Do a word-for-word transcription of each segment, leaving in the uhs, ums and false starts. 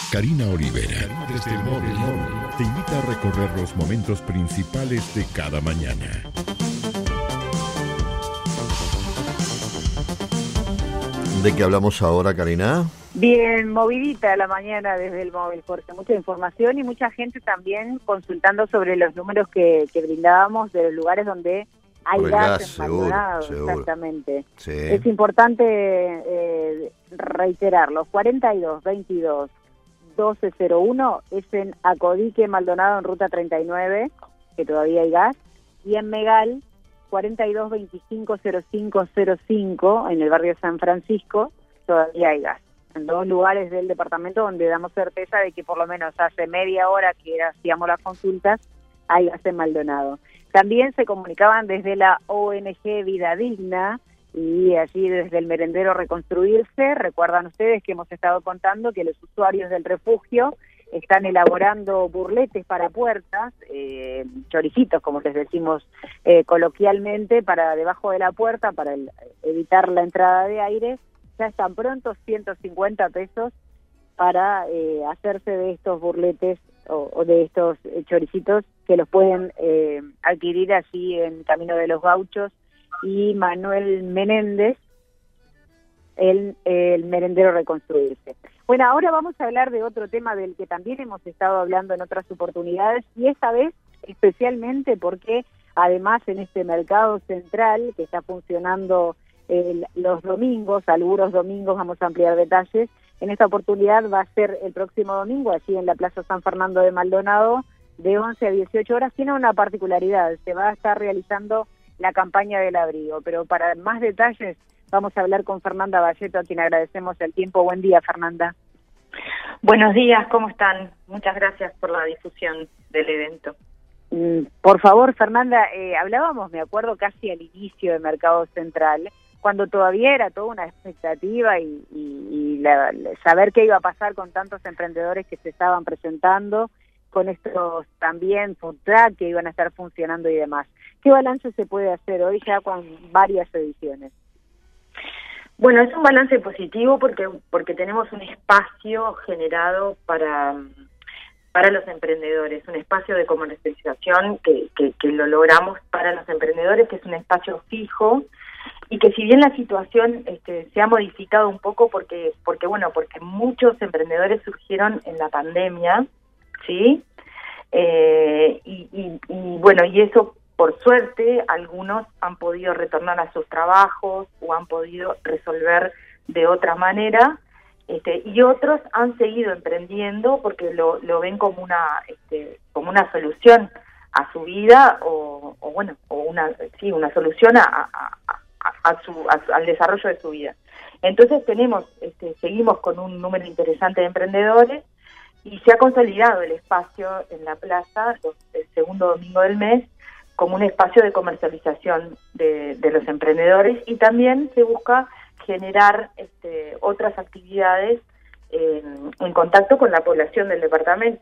Karina Olivera, desde el móvil, te invita a recorrer los momentos principales de cada mañana. ¿De qué hablamos ahora, Karina? Bien, movidita la mañana desde el móvil, Jorge. Mucha información y mucha gente también consultando sobre los números que, que brindábamos de los lugares donde hay Por el gas, gas, en seguro, Maldonado, seguro. exactamente. Sí. Es importante eh, reiterarlo. cuarenta y dos veintidós doce cero uno es en Acodique, Maldonado, en ruta treinta y nueve, que todavía hay gas, y en Megal, cuarenta y dos veinticinco cero cinco cero cinco, en el barrio San Francisco, todavía hay gas. En dos lugares del departamento donde damos certeza de que por lo menos hace media hora que hacíamos las consultas, hay gas en Maldonado. También se comunicaban desde la O N G Vida Digna y allí desde el merendero Reconstruirse. Recuerdan ustedes que hemos estado contando que los usuarios del refugio están elaborando burletes para puertas, eh, choricitos, como les decimos eh, coloquialmente, para debajo de la puerta, para el, evitar la entrada de aire. Ya están prontos, ciento cincuenta pesos para eh, hacerse de estos burletes o, o de estos eh, choricitos, que los pueden eh, adquirir allí en Camino de los Gauchos y Manuel Menéndez, el, el merendero Reconstruirse. Bueno, ahora vamos a hablar de otro tema del que también hemos estado hablando en otras oportunidades, y esta vez especialmente porque además en este mercado central que está funcionando eh, los domingos, algunos domingos, vamos a ampliar detalles, en esta oportunidad va a ser el próximo domingo allí en la Plaza San Fernando de Maldonado de once a dieciocho horas. Tiene una particularidad, se va a estar realizando la campaña del abrigo, pero para más detalles vamos a hablar con Fernanda Valleto, a quien agradecemos el tiempo. Buen día, Fernanda. Buenos días, ¿cómo están? Muchas gracias por la difusión del evento. Mm, por favor, Fernanda, eh, hablábamos, me acuerdo, casi al inicio de Mercado Central, cuando todavía era toda una expectativa y, y, y la, saber qué iba a pasar con tantos emprendedores que se estaban presentando, con estos también food truck que iban a estar funcionando y demás. ¿Qué balance se puede hacer hoy ya con varias ediciones? Bueno, es un balance positivo porque porque tenemos un espacio generado para para los emprendedores, un espacio de comercialización que, que, que lo logramos para los emprendedores, que es un espacio fijo, y que si bien la situación este, se ha modificado un poco porque porque bueno porque muchos emprendedores surgieron en la pandemia, ¿sí? Eh, y, y, y bueno, y eso, por suerte, algunos han podido retornar a sus trabajos o han podido resolver de otra manera, este, y otros han seguido emprendiendo porque lo, lo ven como una este, como una solución a su vida o, o bueno, o una sí, una solución a, a, a, a su a, al desarrollo de su vida. Entonces tenemos, este, seguimos con un número interesante de emprendedores. Y se ha consolidado el espacio en la plaza, el segundo domingo del mes, como un espacio de comercialización de, de los emprendedores, y también se busca generar este, otras actividades eh, en contacto con la población del departamento.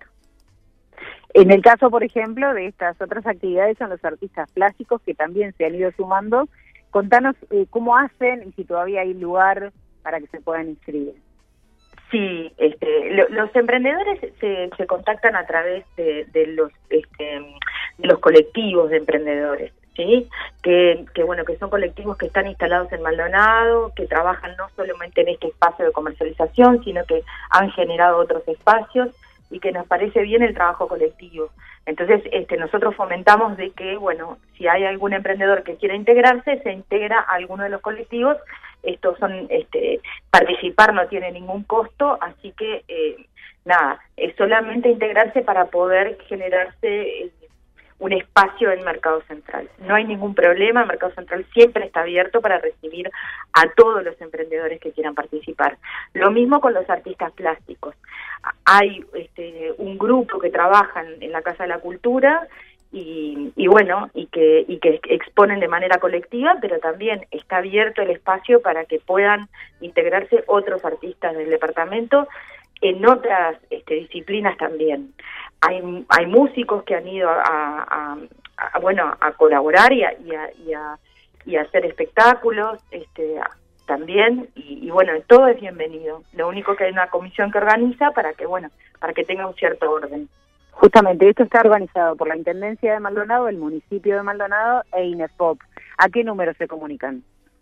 En el caso, por ejemplo, de estas otras actividades son los artistas plásticos que también se han ido sumando. Contanos eh, cómo hacen y si todavía hay lugar para que se puedan inscribir. Sí, este, lo, los emprendedores se, se contactan a través de, de los este, de los colectivos de emprendedores, sí, que, que bueno que son colectivos que están instalados en Maldonado, que trabajan no solamente en este espacio de comercialización, sino que han generado otros espacios y que nos parece bien el trabajo colectivo. Entonces, este, nosotros fomentamos de que bueno, si hay algún emprendedor que quiera integrarse, se integra a alguno de los colectivos. Estos son, este, participar no tiene ningún costo, así que eh, nada, es solamente integrarse para poder generarse eh, un espacio en Mercado Central. No hay ningún problema, Mercado Central siempre está abierto para recibir a todos los emprendedores que quieran participar. Lo mismo con los artistas plásticos. Hay este, un grupo que trabaja en la Casa de la Cultura, Y, y bueno, y que y que exponen de manera colectiva, pero también está abierto el espacio para que puedan integrarse otros artistas del departamento en otras este, disciplinas también. Hay hay músicos que han ido a, a, a bueno a colaborar y a, y a, y a, y a hacer espectáculos, este también, y, y bueno, todo es bienvenido. Lo único que hay una comisión que organiza para que, bueno, para que tenga un cierto orden. Justamente, esto está organizado por la Intendencia de Maldonado, el municipio de Maldonado e INEFOP. ¿A qué número se comunican?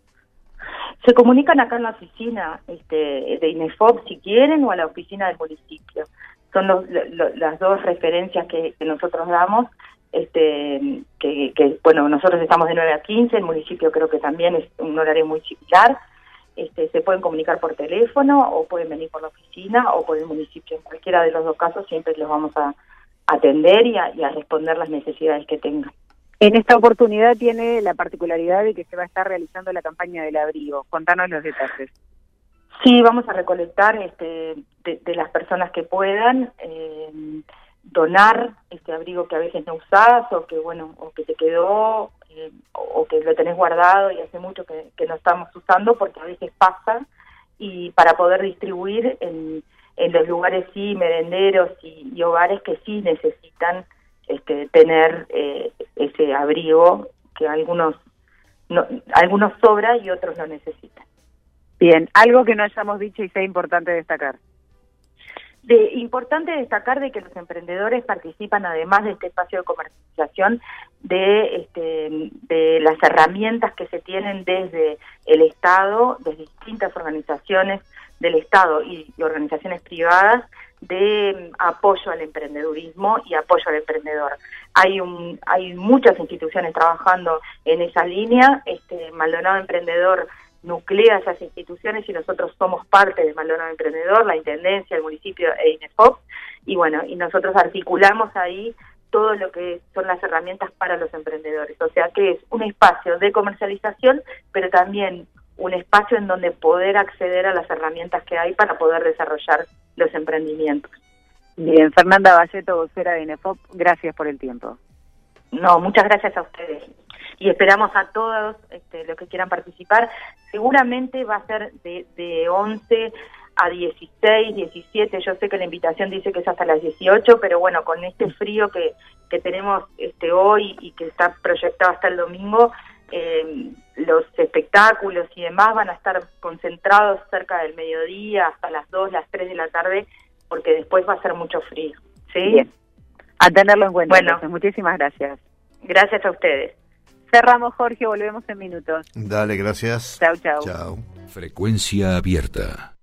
Se comunican acá en la oficina este, de INEFOP si quieren, o a la oficina del municipio. Son los, lo, las dos referencias que, que nosotros damos, este, que, que, bueno, nosotros estamos de nueve a quince, el municipio creo que también es un horario muy similar. Este, se pueden comunicar por teléfono, o pueden venir por la oficina, o por el municipio. En cualquiera de los dos casos siempre los vamos a atender y a, y a responder las necesidades que tengan. En esta oportunidad tiene la particularidad de que se va a estar realizando la campaña del abrigo. Contanos los detalles. Sí, vamos a recolectar este, de, de las personas que puedan eh, donar este abrigo que a veces no usás, o que bueno, o que te quedó, eh, o que lo tenés guardado y hace mucho que, que no estamos usando, porque a veces pasa, y para poder distribuir en, en los lugares sí, merenderos y, y hogares que sí necesitan este, tener eh, ese abrigo, que algunos no, algunos sobra y otros no necesitan. Bien, algo que no hayamos dicho y sea importante destacar. De, importante destacar de que los emprendedores participan, además de este espacio de comercialización, de, este, de las herramientas que se tienen desde el Estado, desde distintas organizaciones del Estado y, y organizaciones privadas, de um, apoyo al emprendedurismo y apoyo al emprendedor. Hay un, hay muchas instituciones trabajando en esa línea. Este Maldonado Emprendedor nuclea esas instituciones y nosotros somos parte de Maldonado Emprendedor, la Intendencia, el municipio e INEFOP, y bueno, y nosotros articulamos ahí todo lo que son las herramientas para los emprendedores. O sea que es un espacio de comercialización, pero también un espacio en donde poder acceder a las herramientas que hay para poder desarrollar los emprendimientos. Bien, Fernanda Valleto, vocera de INEFOP, gracias por el tiempo. No, muchas gracias a ustedes. Y esperamos a todos este, los que quieran participar. Seguramente va a ser de, de once a dieciséis, diecisiete. Yo sé que la invitación dice que es hasta las dieciocho, pero bueno, con este frío que, que tenemos este hoy y que está proyectado hasta el domingo, eh, los espectáculos y demás van a estar concentrados cerca del mediodía, hasta las dos, las tres de la tarde, porque después va a ser mucho frío. ¿Sí? Bien. A tenerlo en cuenta. Bueno, entonces, muchísimas gracias. Gracias a ustedes. Cerramos, Jorge, volvemos en minutos. Dale, gracias. Chau, chau. Chau. Frecuencia abierta.